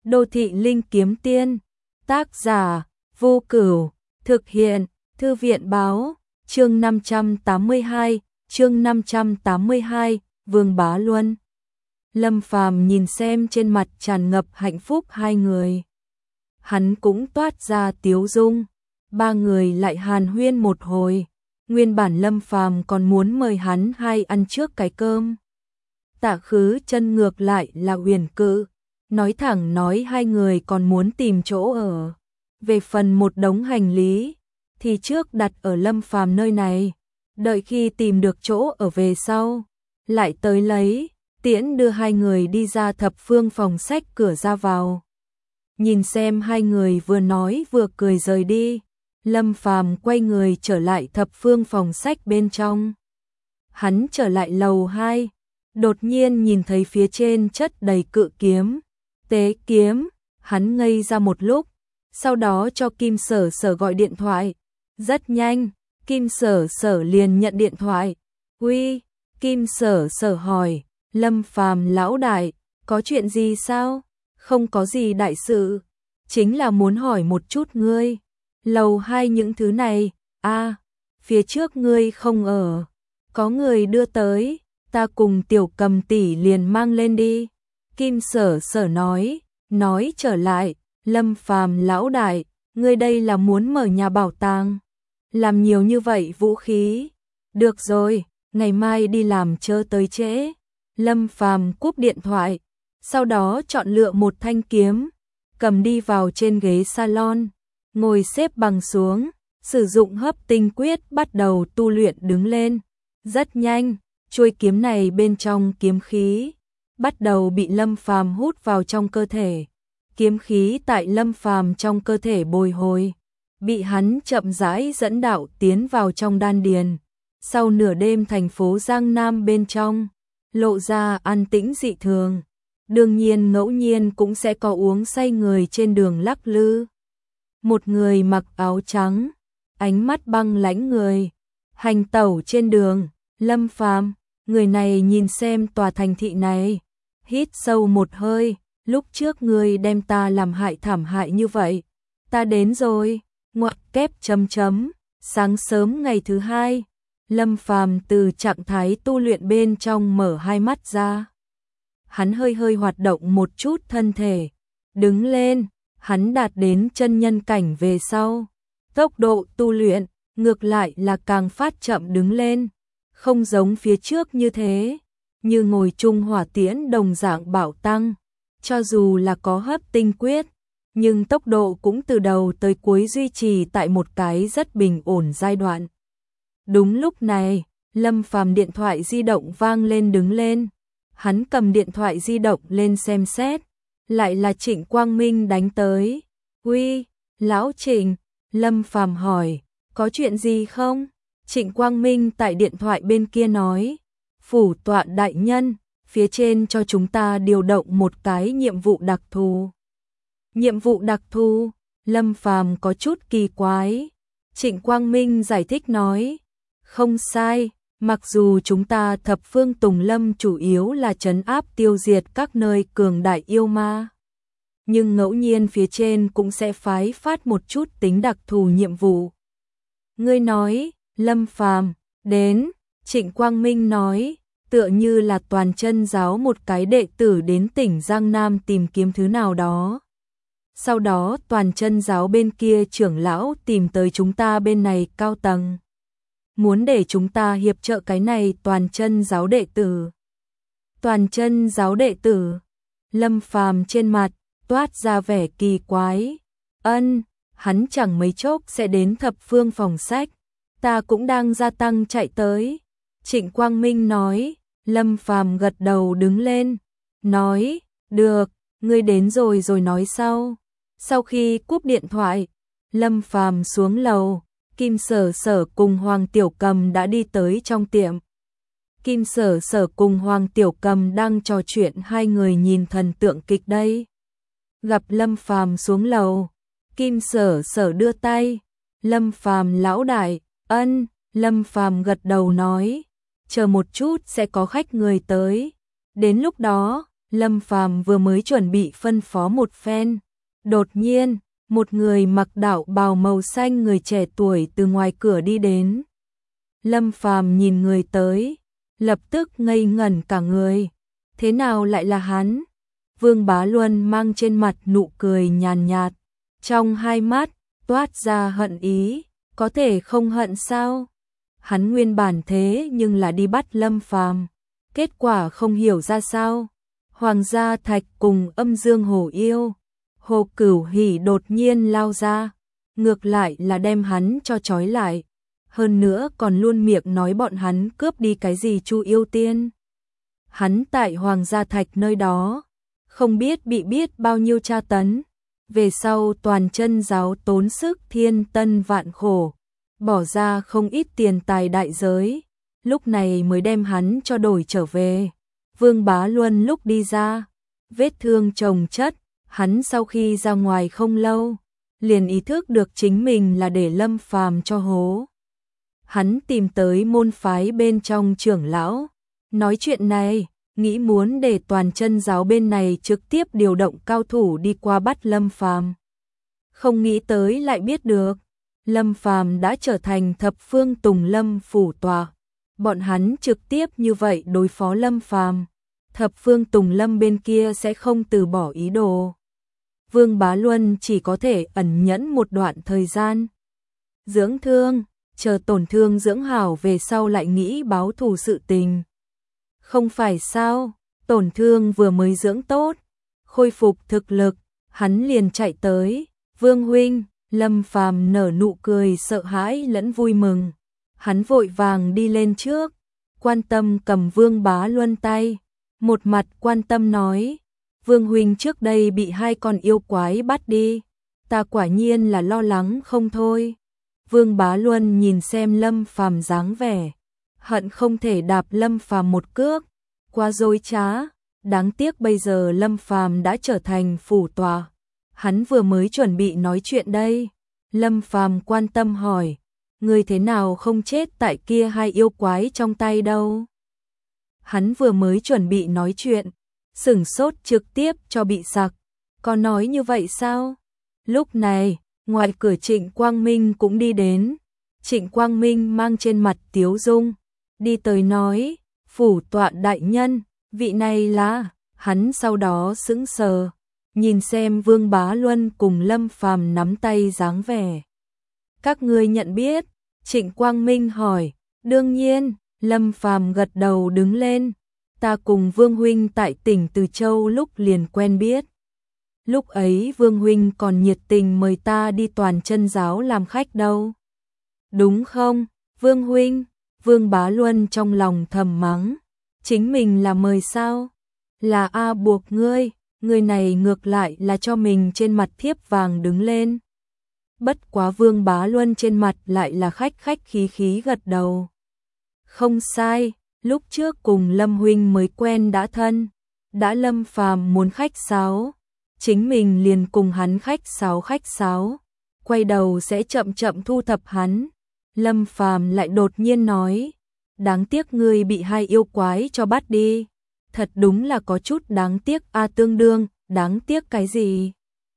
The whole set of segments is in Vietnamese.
Đô thị linh kiếm tiên, tác giả Vô Cửu, thực hiện Thư viện báo, chương 582, Vương Bá Luân. Lâm Phàm nhìn xem trên mặt tràn ngập hạnh phúc hai người. Hắn cũng toát ra tiếu dung, ba người lại hàn huyên một hồi. Nguyên bản Lâm Phàm còn muốn mời hắn hai ăn trước cái cơm. Tạ Khứ chân ngược lại là huyền cự, nói thẳng nói hai người còn muốn tìm chỗ ở. Về phần một đống hành lý thì trước đặt ở Lâm Phàm nơi này, đợi khi tìm được chỗ ở về sau lại tới lấy. Tiễn đưa hai người đi ra thập phương phòng sách cửa ra vào. Nhìn xem hai người vừa nói vừa cười rời đi, Lâm Phàm quay người trở lại thập phương phòng sách bên trong. Hắn trở lại lầu 2, đột nhiên nhìn thấy phía trên chất đầy cự kiếm, tế kiếm, hắn ngây ra một lúc, sau đó cho Kim Sở Sở gọi điện thoại. Rất nhanh, Kim Sở Sở liền nhận điện thoại. "Uy." Kim Sở Sở hỏi, "Lâm Phàm lão đại, có chuyện gì sao?" "Không có gì đại sự, chính là muốn hỏi một chút ngươi. Lầu 2 những thứ này, phía trước ngươi không ở, có người đưa tới, ta cùng Tiểu Cầm tỷ liền mang lên đi." Kim Sở Sở nói trở lại, "Lâm Phàm lão đại, ngươi đây là muốn mở nhà bảo tàng, làm nhiều như vậy vũ khí. Được rồi, ngày mai đi làm chớ tới trễ." Lâm Phàm cúp điện thoại, sau đó chọn lựa một thanh kiếm, cầm đi vào trên ghế salon, ngồi xếp bằng xuống, sử dụng hấp tinh quyết bắt đầu tu luyện đứng lên. Rất nhanh, chuôi kiếm này bên trong kiếm khí bắt đầu bị Lâm Phàm hút vào trong cơ thể. Kiếm khí tại Lâm Phàm trong cơ thể bồi hồi, bị hắn chậm rãi dẫn đạo tiến vào trong đan điền. Sau nửa đêm thành phố Giang Nam bên trong lộ ra an tĩnh dị thường. Đương nhiên ngẫu nhiên cũng sẽ có uống say người trên đường lắc lư. Một người mặc áo trắng, ánh mắt băng lãnh người, hành tẩu trên đường. Lâm Phàm, người này nhìn xem tòa thành thị này, hít sâu một hơi, "Lúc trước ngươi đem ta làm hại thảm hại như vậy, ta đến rồi." Ngoặc kép chấm chấm. Sáng sớm ngày thứ hai, Lâm Phàm từ trạng thái tu luyện bên trong mở hai mắt ra. Hắn hơi hơi hoạt động một chút thân thể, đứng lên. Hắn đạt đến chân nhân cảnh về sau, tốc độ tu luyện ngược lại là càng phát chậm đứng lên, không giống phía trước như thế, như ngồi chung hỏa tiễn đồng dạng bảo tăng. Cho dù là có hấp tinh quyết, nhưng tốc độ cũng từ đầu tới cuối duy trì tại một cái rất bình ổn giai đoạn. Đúng lúc này, Lâm Phàm điện thoại di động vang lên đứng lên. Hắn cầm điện thoại di động lên xem xét, lại là Trịnh Quang Minh đánh tới. "Uy, lão Trịnh." Lâm Phàm hỏi, "Có chuyện gì không?" Trịnh Quang Minh tại điện thoại bên kia nói, "Phủ tọa đại nhân, phía trên cho chúng ta điều động một cái nhiệm vụ đặc thù." "Nhiệm vụ đặc thù?" Lâm Phàm có chút kỳ quái. Trịnh Quang Minh giải thích nói, "Không sai, mặc dù chúng ta thập phương Tùng Lâm chủ yếu là trấn áp tiêu diệt các nơi cường đại yêu ma, nhưng ngẫu nhiên phía trên cũng sẽ phái phát một chút tính đặc thù nhiệm vụ." "Ngươi nói?" Lâm Phàm, "Đến." Trịnh Quang Minh nói, "Tựa như là Toàn Chân giáo một cái đệ tử đến tỉnh Giang Nam tìm kiếm thứ nào đó. Sau đó Toàn Chân giáo bên kia trưởng lão tìm tới chúng ta bên này cao tầng, muốn để chúng ta hiệp trợ cái này Toàn Chân giáo đệ tử." "Toàn Chân giáo đệ tử?" Lâm Phàm trên mặt toát ra vẻ kỳ quái. Hắn chẳng mấy chốc sẽ đến thập phương phòng sách, ta cũng đang gia tăng chạy tới." Trịnh Quang Minh nói. Lâm Phàm gật đầu đứng lên, nói, "Được, ngươi đến rồi nói sau." Sau khi cúp điện thoại, Lâm Phàm xuống lầu. Kim Sở Sở cùng Hoàng Tiểu Cầm đã đi tới trong tiệm. Kim Sở Sở cùng Hoàng Tiểu Cầm đang trò chuyện, hai người nhìn thần tượng kịch đây. Gặp Lâm Phàm xuống lầu, Kim Sở Sở đưa tay, "Lâm Phàm lão đại." Lâm Phàm gật đầu nói, "Chờ một chút sẽ có khách người tới, đến lúc đó Lâm Phàm vừa mới chuẩn bị phân phó một phen, đột nhiên, một người mặc đạo bào màu xanh người trẻ tuổi từ ngoài cửa đi đến. Lâm Phàm nhìn người tới, lập tức ngây ngẩn cả người. Thế nào lại là hắn? Vương Bá Luân mang trên mặt nụ cười nhàn nhạt, trong hai mắt toát ra hận ý, có thể không hận sao? Hắn nguyên bản thế nhưng là đi bắt Lâm Phàm, kết quả không hiểu ra sao. Hoàng gia Thạch cùng Âm Dương Hổ Yêu, Hồ Cửu Hỉ đột nhiên lao ra, ngược lại là đem hắn cho trói lại. Hơn nữa còn luôn miệng nói bọn hắn cướp đi cái gì Chu Yêu Tiên. Hắn tại Hoàng gia Thạch nơi đó, không biết bị biết bao nhiêu tra tấn. Về sau toàn chân giáo tốn sức thiên tân vạn khổ, bỏ ra không ít tiền tài đại giới, lúc này mới đem hắn cho đổi trở về. Vương Bá Luân lúc đi ra, vết thương chồng chất, hắn sau khi ra ngoài không lâu, liền ý thức được chính mình là để Lâm Phàm cho hố. Hắn tìm tới môn phái bên trong trưởng lão, nói chuyện này, nghĩ muốn để toàn chân giáo bên này trực tiếp điều động cao thủ đi qua bắt Lâm Phàm. Không nghĩ tới lại biết được, Lâm Phàm đã trở thành thập phương Tùng Lâm phủ tọa. Bọn hắn trực tiếp như vậy đối phó Lâm Phàm, thập phương Tùng Lâm bên kia sẽ không từ bỏ ý đồ. Vương Bá Luân chỉ có thể ẩn nhẫn một đoạn thời gian, dưỡng thương, chờ tổn thương dưỡng hảo về sau lại nghĩ báo thù sự tình. Không phải sao, tổn thương vừa mới dưỡng tốt, khôi phục thực lực, hắn liền chạy tới. Vương huynh, Lâm Phàm nở nụ cười sợ hãi lẫn vui mừng. Hắn vội vàng đi lên trước, quan tâm cầm Vương Bá Luân tay, một mặt quan tâm nói, Vương huynh trước đây bị hai con yêu quái bắt đi, ta quả nhiên là lo lắng không thôi. Vương Bá Luân nhìn xem Lâm Phàm dáng vẻ, hận không thể đạp Lâm Phàm một cước, quá dối trá, đáng tiếc bây giờ Lâm Phàm đã trở thành phủ tọa. Hắn vừa mới chuẩn bị nói chuyện đây, Lâm Phàm quan tâm hỏi, người thế nào không chết tại kia hai yêu quái trong tay đâu? Hắn vừa mới chuẩn bị nói chuyện, sửng sốt trực tiếp cho bị sặc, có nói như vậy sao? Lúc này, ngoài cửa Trịnh Quang Minh cũng đi đến, Trịnh Quang Minh mang trên mặt tiếu dung, đi tới nói, phủ tọa đại nhân, vị này là, hắn sau đó sững sờ, nhìn xem Vương Bá Luân cùng Lâm Phàm nắm tay dáng vẻ. Các ngươi nhận biết? Trịnh Quang Minh hỏi. Đương nhiên, Lâm Phàm gật đầu đứng lên. Ta cùng Vương huynh tại tỉnh Từ Châu lúc liền quen biết. Lúc ấy Vương huynh còn nhiệt tình mời ta đi toàn chân giáo làm khách đâu. Đúng không, Vương huynh? Vương Bá Luân trong lòng thầm mắng. Chính mình là mời sao? Là A buộc ngươi. Người này ngược lại là cho mình trên mặt thiếp vàng đứng lên. Bất quá Vương Bá Luân trên mặt lại là khách khách khí khí gật đầu. Không sai, lúc trước cùng Lâm huynh mới quen đã thân, đã Lâm Phàm muốn khách sáo, chính mình liền cùng hắn khách sáo, quay đầu sẽ chậm chậm thu thập hắn. Lâm Phàm lại đột nhiên nói, đáng tiếc ngươi bị hai yêu quái cho bắt đi. Thật đúng là có chút đáng tiếc a. Tương đương, đáng tiếc cái gì?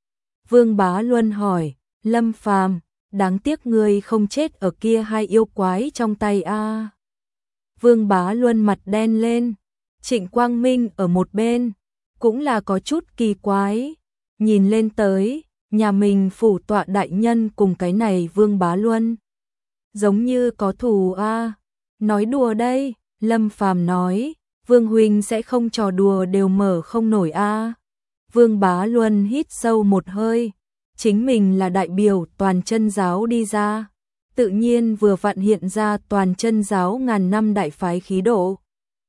Vương Bá Luân hỏi, Lâm Phàm, đáng tiếc ngươi không chết ở kia hai yêu quái trong tay a. Vương Bá Luân mặt đen lên, Trịnh Quang Minh ở một bên, cũng là có chút kỳ quái, nhìn lên tới, nhà mình phủ tọa đại nhân cùng cái này Vương Bá Luân. Giống như có thù a. Nói đùa đây, Lâm Phàm nói. Vương huynh sẽ không trò đùa đều mở không nổi a. Vương Bá Luân hít sâu một hơi, chính mình là đại biểu toàn chân giáo đi ra, tự nhiên vừa vặn hiện ra toàn chân giáo ngàn năm đại phái khí độ.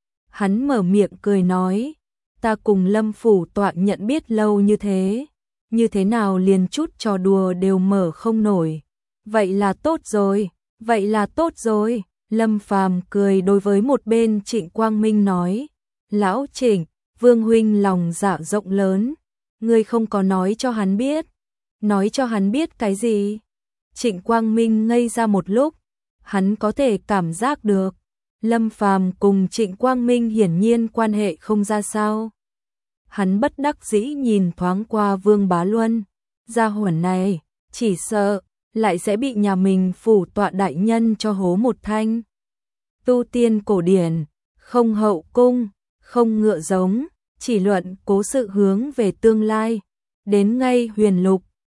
Hắn mở miệng cười nói, ta cùng Lâm phủ tọa nhận biết lâu như thế nào liền chút trò đùa đều mở không nổi. Vậy là tốt rồi. Lâm Phàm cười đối với một bên Trịnh Quang Minh nói, lão Trịnh, Vương huynh lòng dạ rộng lớn, ngươi không có nói cho hắn biết. Nói cho hắn biết cái gì? Trịnh Quang Minh ngây ra một lúc, hắn có thể cảm giác được, Lâm Phàm cùng Trịnh Quang Minh hiển nhiên quan hệ không ra sao. Hắn bất đắc dĩ nhìn thoáng qua Vương Bá Luân, gia hỏa này, chỉ sợ lại sẽ bị nhà mình phủ tọa đại nhân cho hố một thanh. Tu tiên cổ điển, không hậu cung, không ngựa giống, chỉ luận cố sự hướng về tương lai, đến ngay huyền lục,